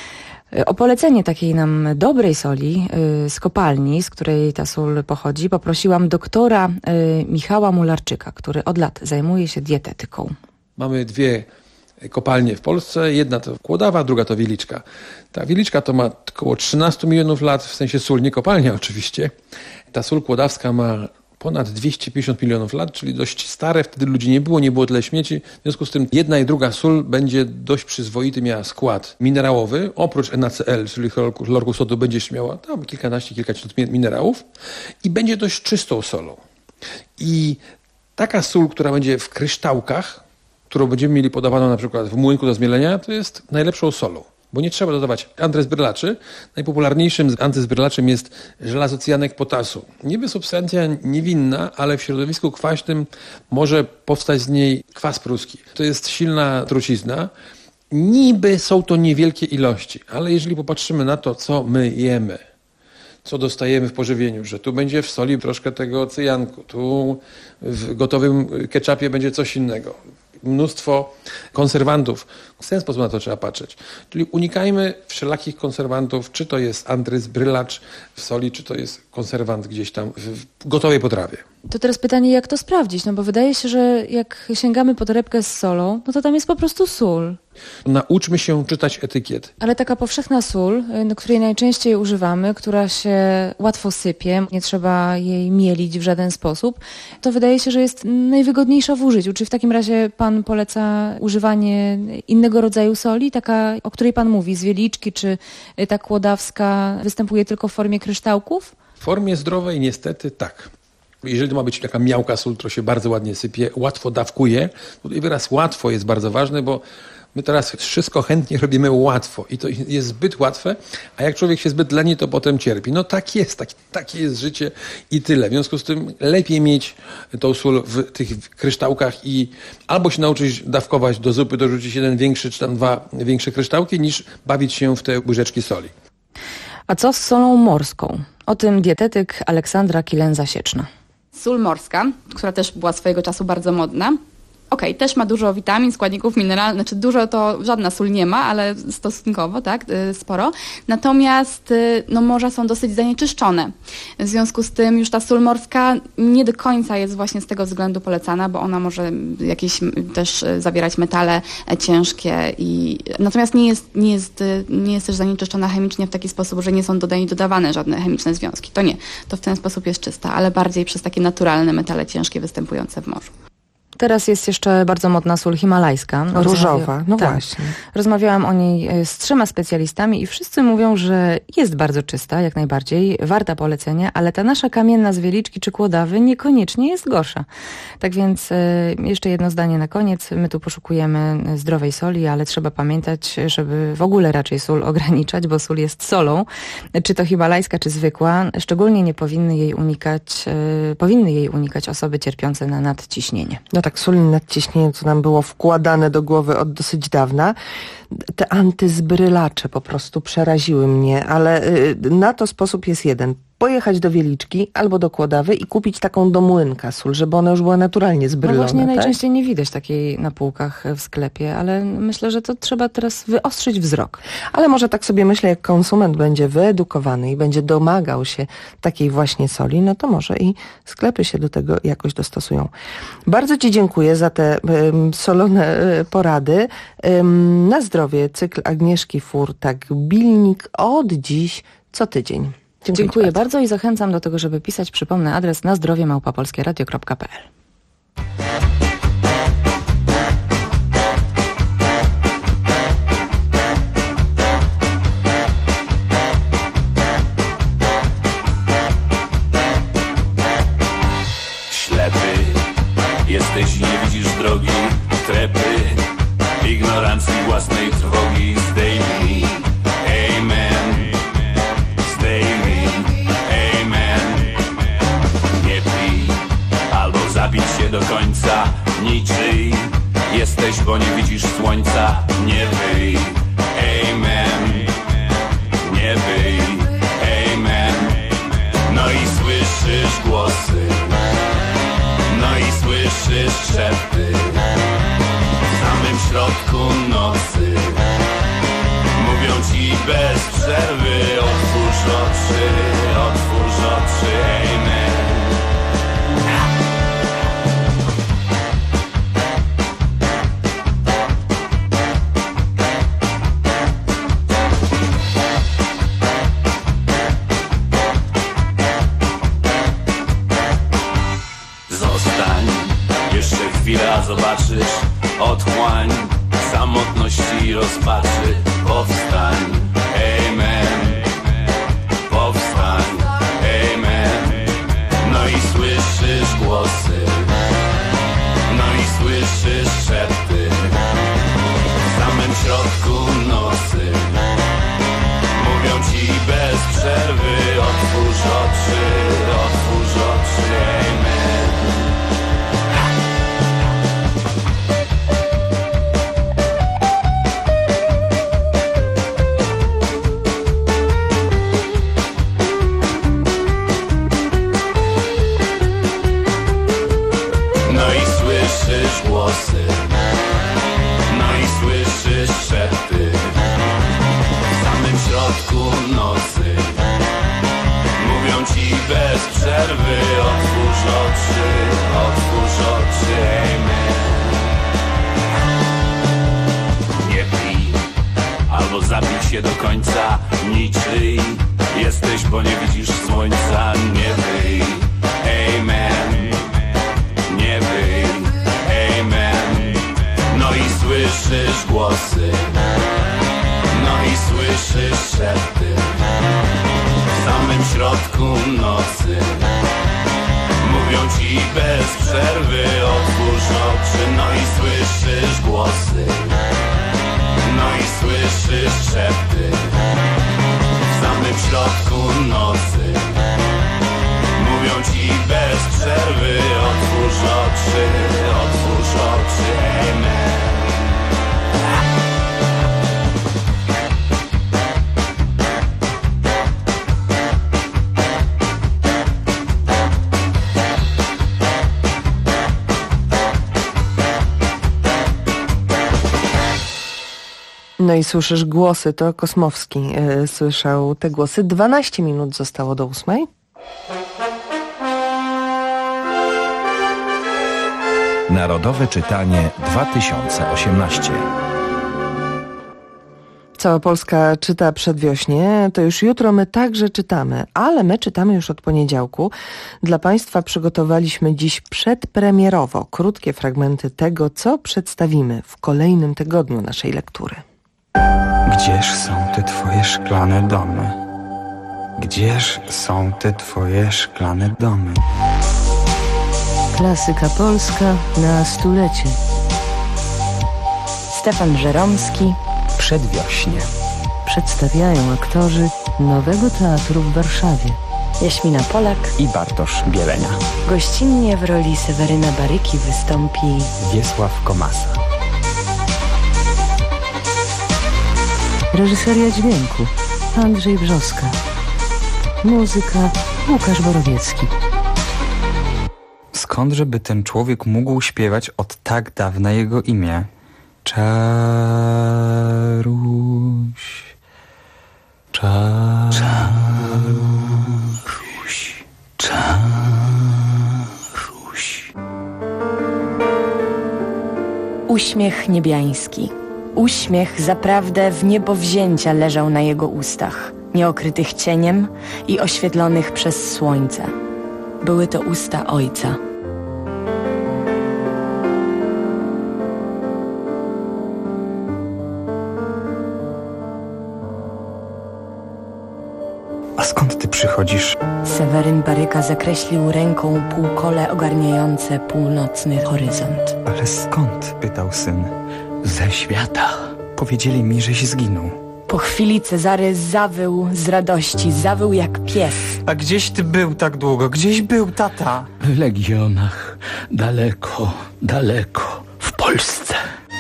O polecenie takiej nam dobrej soli z kopalni, z której ta sól pochodzi, poprosiłam doktora Michała Mularczyka, który od lat zajmuje się dietetyką. Mamy dwie kopalnie w Polsce. Jedna to Kłodawa, druga to Wieliczka. Ta Wieliczka to ma około 13 milionów lat, w sensie sól, nie kopalnia oczywiście. Ta sól kłodawska ma ponad 250 milionów lat, czyli dość stare. Wtedy ludzi nie było tyle śmieci. W związku z tym jedna i druga sól będzie dość przyzwoity, miała skład minerałowy. Oprócz NaCl, czyli chlorku sodu, będziesz miała tam kilkadziesiąt minerałów i będzie dość czystą solą. I taka sól, która będzie w kryształkach, którą będziemy mieli podawaną na przykład w młynku do zmielenia, to jest najlepszą solą, bo nie trzeba dodawać antyzbrylaczy. Najpopularniejszym antyzbrylaczem jest żelazocyjanek potasu. Niby substancja niewinna, ale w środowisku kwaśnym może powstać z niej kwas pruski. To jest silna trucizna. Niby są to niewielkie ilości, ale jeżeli popatrzymy na to, co my jemy, co dostajemy w pożywieniu, że tu będzie w soli troszkę tego cyjanku, tu w gotowym ketchupie będzie coś innego. Mnóstwo konserwantów. W ten sposób na to trzeba patrzeć. Czyli unikajmy wszelakich konserwantów, czy to jest antyzbrylacz w soli, czy to jest konserwant gdzieś tam w gotowej potrawie. To teraz pytanie, jak to sprawdzić? No bo wydaje się, że jak sięgamy po torebkę z solą, no to tam jest po prostu sól. Nauczmy się czytać etykiety. Ale taka powszechna sól, której najczęściej używamy, która się łatwo sypie, nie trzeba jej mielić w żaden sposób, to wydaje się, że jest najwygodniejsza w użyciu. Czy w takim razie Pan poleca używanie innego rodzaju soli, taka, o której Pan mówi, z Wieliczki, czy ta kłodawska występuje tylko w formie kryształków? W formie zdrowej niestety tak. Jeżeli to ma być taka miałka sól, to się bardzo ładnie sypie, łatwo dawkuje. Tutaj wyraz łatwo jest bardzo ważny, bo my teraz wszystko chętnie robimy łatwo i to jest zbyt łatwe, a jak człowiek się zbyt leni, to potem cierpi. No tak jest, takie jest życie i tyle. W związku z tym lepiej mieć tą sól w tych kryształkach i albo się nauczyć dawkować do zupy, dorzucić jeden większy czy tam dwa większe kryształki, niż bawić się w te łyżeczki soli. A co z solą morską? O tym dietetyk Aleksandra Kilen-Zasieczna. Sól morska, która też była swojego czasu bardzo modna. Okej, też ma dużo witamin, składników mineralnych, znaczy dużo to żadna sól nie ma, ale stosunkowo, tak, sporo. Natomiast morza są dosyć zanieczyszczone. W związku z tym już ta sól morska nie do końca jest właśnie z tego względu polecana, bo ona może jakieś też zawierać metale ciężkie natomiast nie jest też zanieczyszczona chemicznie w taki sposób, że nie są dodawane żadne chemiczne związki. To nie, to w ten sposób jest czysta, ale bardziej przez takie naturalne metale ciężkie występujące w morzu. Teraz jest jeszcze bardzo modna sól himalajska. Różowa, no tak. Właśnie. Rozmawiałam o niej z 3 specjalistami i wszyscy mówią, że jest bardzo czysta, jak najbardziej, warta polecenia, ale ta nasza kamienna z Wieliczki czy Kłodawy niekoniecznie jest gorsza. Tak więc jeszcze jedno zdanie na koniec. My tu poszukujemy zdrowej soli, ale trzeba pamiętać, żeby w ogóle raczej sól ograniczać, bo sól jest solą. Czy to himalajska, czy zwykła, szczególnie nie powinny jej unikać osoby cierpiące na nadciśnienie. No tak, sól i nadciśnienie, co nam było wkładane do głowy od dosyć dawna. Te antyzbrylacze po prostu przeraziły mnie, ale na to sposób jest jeden. pojechać do Wieliczki albo do Kłodawy i kupić taką do młynka sól, żeby ona już była naturalnie zbrylona. No właśnie tak? najczęściej nie widać takiej na półkach w sklepie, ale myślę, że to trzeba teraz wyostrzyć wzrok. Ale może tak sobie myślę, jak konsument będzie wyedukowany i będzie domagał się takiej właśnie soli, no to może i sklepy się do tego jakoś dostosują. Bardzo Ci dziękuję za te solone porady. Na zdrowie cykl Agnieszki Furtak-Bilnik od dziś co tydzień. Dziękuję bardzo i zachęcam do tego, żeby pisać. Przypomnę adres nazdrowie@polskieradio.pl. Jesteś i nie widzisz drogi, trepy, ignorancji własnej trwogi. Zdejmij, amen, zdejmij, amen. Nie pij, albo zabić się do końca, niczyj. Jesteś, bo nie widzisz słońca, nie wyj, amen, nie wyj, amen. No i słyszysz głosy, no i słyszysz szepty w samym środku nocy. Mówią ci bez przerwy, otwórz oczy, amen. Chwila, zobaczysz otchłań samotności i rozpaczy. Powstań, amen, powstań, amen. No i słyszysz głosy, no i słyszysz szepty w samym środku nocy. Mówią ci bez przerwy, otwórz oczy, amen. Głosy, no i słyszysz szepty w samym środku nocy. Mówią ci bez przerwy, otwórz oczy, amen. Nie pij, albo zabij się do końca, niczyj. Jesteś, bo nie widzisz słońca, nie wyj, amen, nie wyj, amen. No i słyszysz głosy, no i słyszysz szepty w samym środku nocy. Mówią ci bez przerwy, otwórz oczy. No i słyszysz głosy, no i słyszysz szepty w samym środku nocy. Mówią ci bez przerwy, otwórz oczy, amen. No i słyszysz głosy, to Kosmowski słyszał te głosy. 12 minut zostało do 8. Narodowe czytanie 2018. Cała Polska czyta przedwiośnie, to już jutro my także czytamy, ale my czytamy już od poniedziałku. Dla Państwa przygotowaliśmy dziś przedpremierowo krótkie fragmenty tego, co przedstawimy w kolejnym tygodniu naszej lektury. Gdzież są te twoje szklane domy? Gdzież są te twoje szklane domy? Klasyka polska na stulecie. Stefan Żeromski. Przedwiośnie. Przedstawiają aktorzy Nowego Teatru w Warszawie. Jaśmina Polak i Bartosz Bielenia. Gościnnie w roli Seweryna Baryki wystąpi Wiesław Komasa. Reżyseria dźwięku Andrzej Brzoska. Muzyka Łukasz Borowiecki. Skądże by ten człowiek mógł śpiewać od tak dawna jego imię? Czaruś. Czaruś. Czaruś. Uśmiech niebiański. Uśmiech zaprawdę w niebowzięcia leżał na jego ustach, nieokrytych cieniem i oświetlonych przez słońce. Były to usta ojca. A skąd ty przychodzisz? Seweryn Baryka zakreślił ręką półkole ogarniające północny horyzont. Ale skąd? Pytał syn. Ze świata. Powiedzieli mi, żeś zginął. Po chwili Cezary zawył z radości, zawył jak pies. A gdzieś ty był tak długo? Gdzieś był tata? W legionach, daleko, daleko, w Polsce.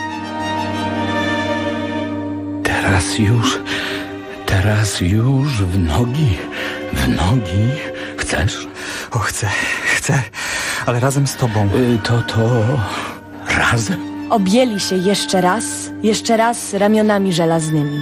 Teraz już w nogi. Chcesz? O, chcę, ale razem z tobą. To razem. Objęli się jeszcze raz ramionami żelaznymi.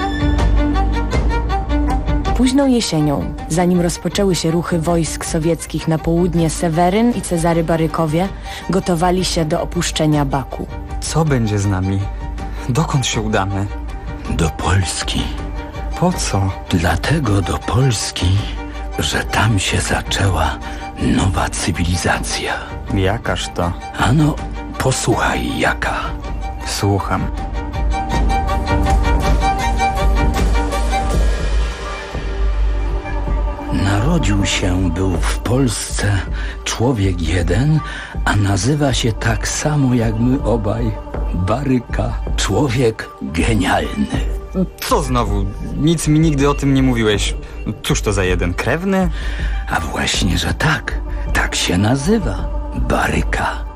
Późną jesienią, zanim rozpoczęły się ruchy wojsk sowieckich na południe, Seweryn i Cezary Barykowie gotowali się do opuszczenia Baku. Co będzie z nami? Dokąd się udamy? Do Polski. Po co? Dlatego do Polski, że tam się zaczęła nowa cywilizacja. Jakaż to? Ano, posłuchaj jaka. Słucham. Narodził się był w Polsce człowiek jeden, a nazywa się tak samo jak my obaj. Baryka. Człowiek genialny. Co znowu? Nic mi nigdy o tym nie mówiłeś. Cóż to za jeden? Krewny? A właśnie, że tak. Tak się nazywa. Baryka.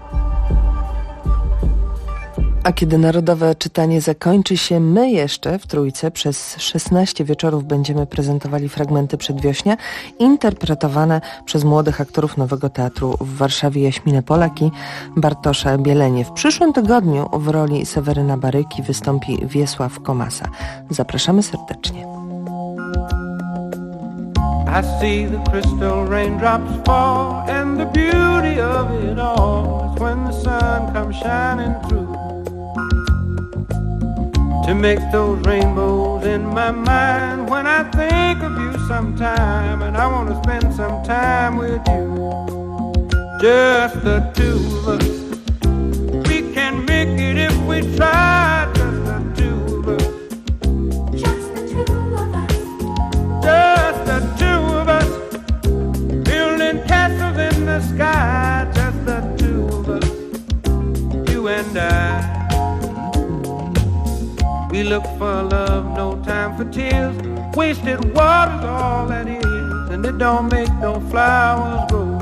A kiedy narodowe czytanie zakończy się, my jeszcze w Trójce przez 16 wieczorów będziemy prezentowali fragmenty Przedwiośnia interpretowane przez młodych aktorów Nowego Teatru w Warszawie Jaśminę Polak i Bartosza Bielenie. W przyszłym tygodniu w roli Seweryna Baryki wystąpi Wiesław Komasa. Zapraszamy serdecznie. I see the crystal raindrops fall, and the beauty of it all is when the sun comes shining through to make those rainbows in my mind. When I think of you sometime, and I want to spend some time with you, just the two of us. We can make it if we try, just the two of us. Just the two of us. Just the two of us. Building castles in the sky, just the two of us. You and I. We look for love, no time for tears. Wasted water's all that is, and it don't make no flowers grow.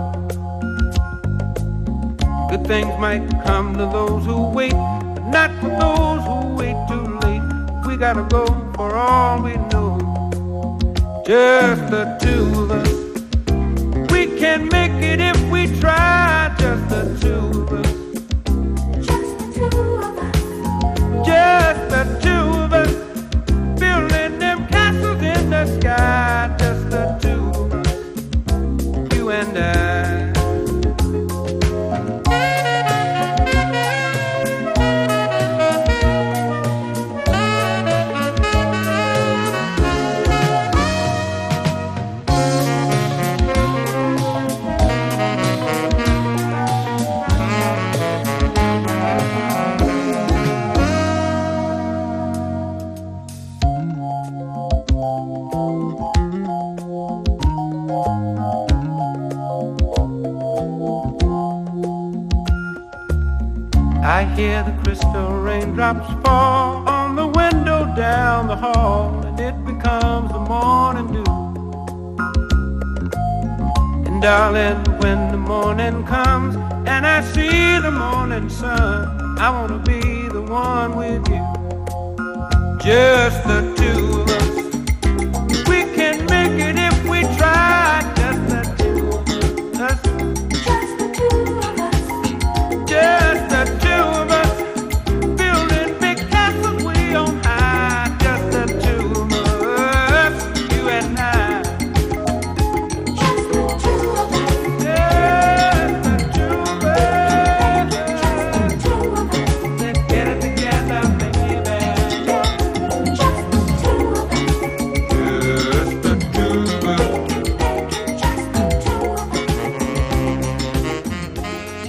Good things might come to those who wait, but not for those who wait too late. We gotta go for all we know. Just the two of us. We can make it if we try, just the two of us. Just the two of us. Just the two of us. Building them castles in the sky, just the two of us. You and I. I hear the crystal raindrops fall on the window down the hall, and it becomes the morning dew. And darling, when the morning comes and I see the morning sun, I want to be the one with you. Just the two of us. We can make it if we try.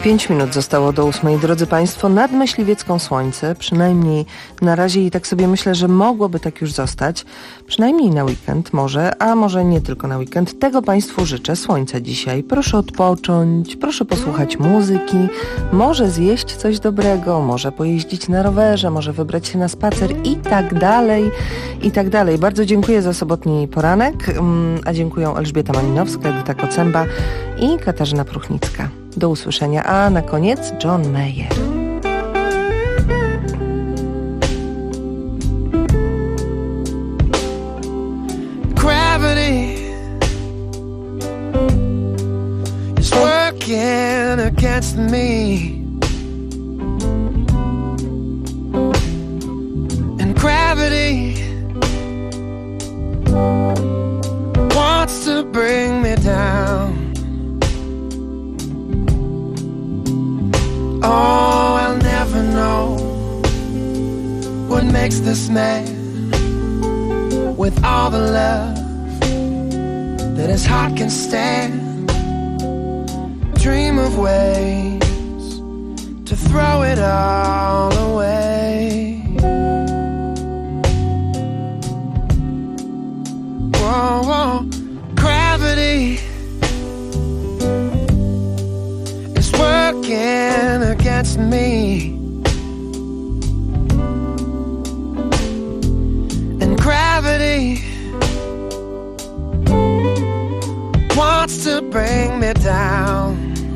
5 minut zostało do 8. Drodzy Państwo, nad Myśliwiecką słońce, przynajmniej na razie i tak sobie myślę, że mogłoby tak już zostać, przynajmniej na weekend może, a może nie tylko na weekend. Tego Państwu życzę, słońca dzisiaj. Proszę odpocząć, proszę posłuchać muzyki, może zjeść coś dobrego, może pojeździć na rowerze, może wybrać się na spacer i tak dalej, i tak dalej. Bardzo dziękuję za sobotni poranek, a dziękuję Elżbieta Malinowska, Edyta Kocemba i Katarzyna Pruchnicka. Do usłyszenia, a na koniec John Mayer. Gravity is working against me, and gravity wants to bring me down. Oh, I'll never know what makes this man with all the love that his heart can stand. Dream of ways to throw it all away. Whoa, whoa. Gravity is working against me, and gravity wants to bring me down.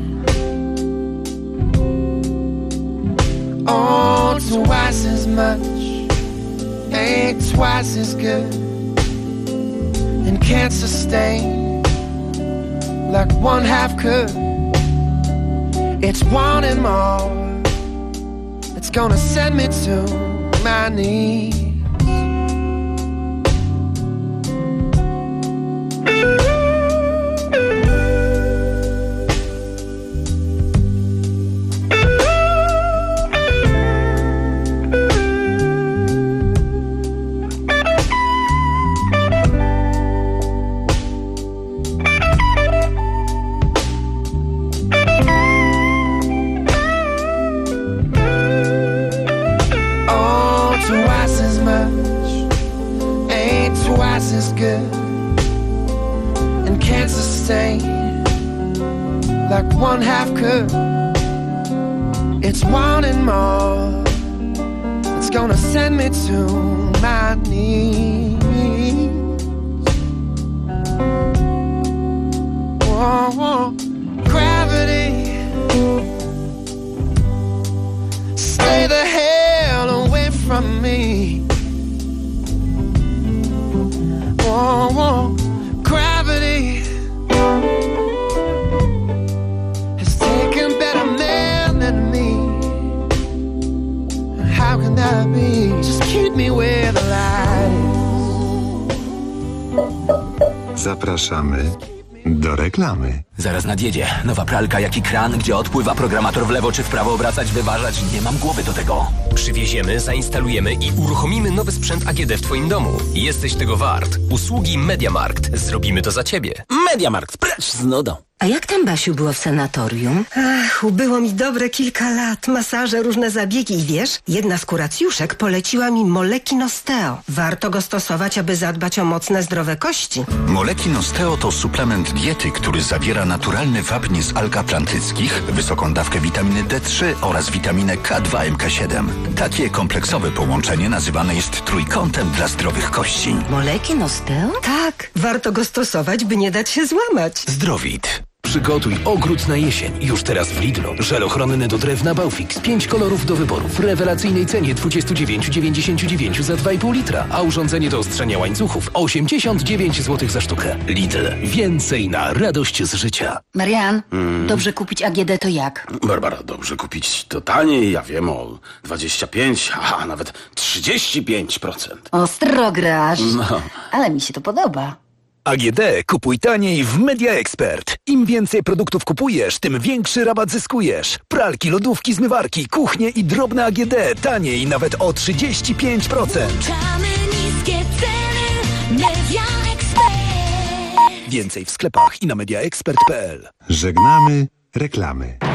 Oh, twice as much ain't twice as good, and can't sustain like one half could. It's wanting more that's gonna send me to my knees. Like one half could. It's wanting more. It's gonna send me to my knees. Whoa, whoa. Gravity, stay the hell away from me. Whoa, whoa. Gravity has taken better men than me. How can that be? Just keep me where the light is. Zapraszamy do reklamy. Zaraz nadjedzie. Nowa pralka jak i kran, gdzie odpływa programator w lewo czy w prawo obracać, wyważać. Nie mam głowy do tego. Przywieziemy, zainstalujemy i uruchomimy nowy sprzęt AGD w Twoim domu. Jesteś tego wart. Usługi MediaMarkt. Zrobimy to za Ciebie. MediaMarkt, precz z nudą. A jak tam, Basiu, było w sanatorium? Ach, ubyło mi dobre kilka lat. Masaże, różne zabiegi i wiesz, jedna z kuracjuszek poleciła mi Moleki Nosteo. Warto go stosować, aby zadbać o mocne, zdrowe kości. Moleki Nosteo to suplement diety, który zawiera naturalny wapń z alg atlantyckich, wysoką dawkę witaminy D3 oraz witaminę K2 MK7. Takie kompleksowe połączenie nazywane jest trójkątem dla zdrowych kości. Moleki Nosteo? Tak, warto go stosować, by nie dać się złamać. Zdrowit. Przygotuj ogród na jesień. Już teraz w Lidlu. Żel ochronny do drewna Baufix. 5 kolorów do wyboru. W rewelacyjnej cenie 29,99 za 2,5 litra. A urządzenie do ostrzenia łańcuchów 89 zł za sztukę. Lidl. Więcej na radość z życia. Marian, dobrze kupić AGD to jak? Barbara, dobrze kupić to taniej, ja wiem, o 25, a nawet 35%. Ostro grasz. No. Ale mi się to podoba. AGD kupuj taniej w Media Expert. Im więcej produktów kupujesz, tym większy rabat zyskujesz. Pralki, lodówki, zmywarki, kuchnie i drobne AGD taniej nawet o 35%. Niskie ceny Media Expert. Więcej w sklepach i na mediaexpert.pl. Żegnamy reklamy.